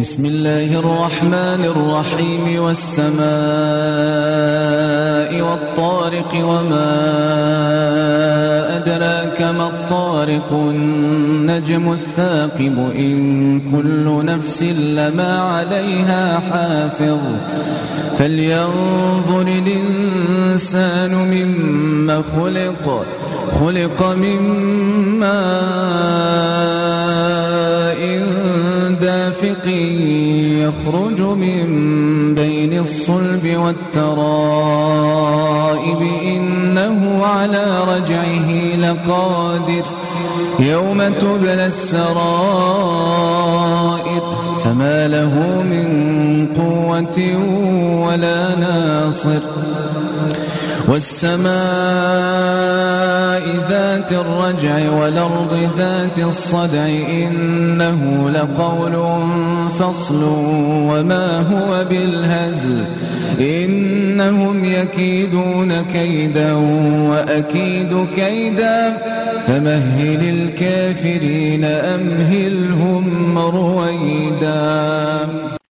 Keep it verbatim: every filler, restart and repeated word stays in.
بسم الله الرحمن الرحيم والسماء والطارق وما أدراك ما الطارق النجم الثاقب إن كل نفس لما عليها حافظ فلينظر الإنسان مما خلق خلق من ماء دافق يخرج من بين الصلب والترائب إنه على رجعه لقادر يوم تبلى السرائر فما له من قوة ولا ناصر والسماء ذات الرجع والأرض ذات الصدع إنه لقول فصل وما هو بالهزل إنهم يكيدون كيدا وأكيد كيدا فمهل الكافرين أمهلهم رويدا.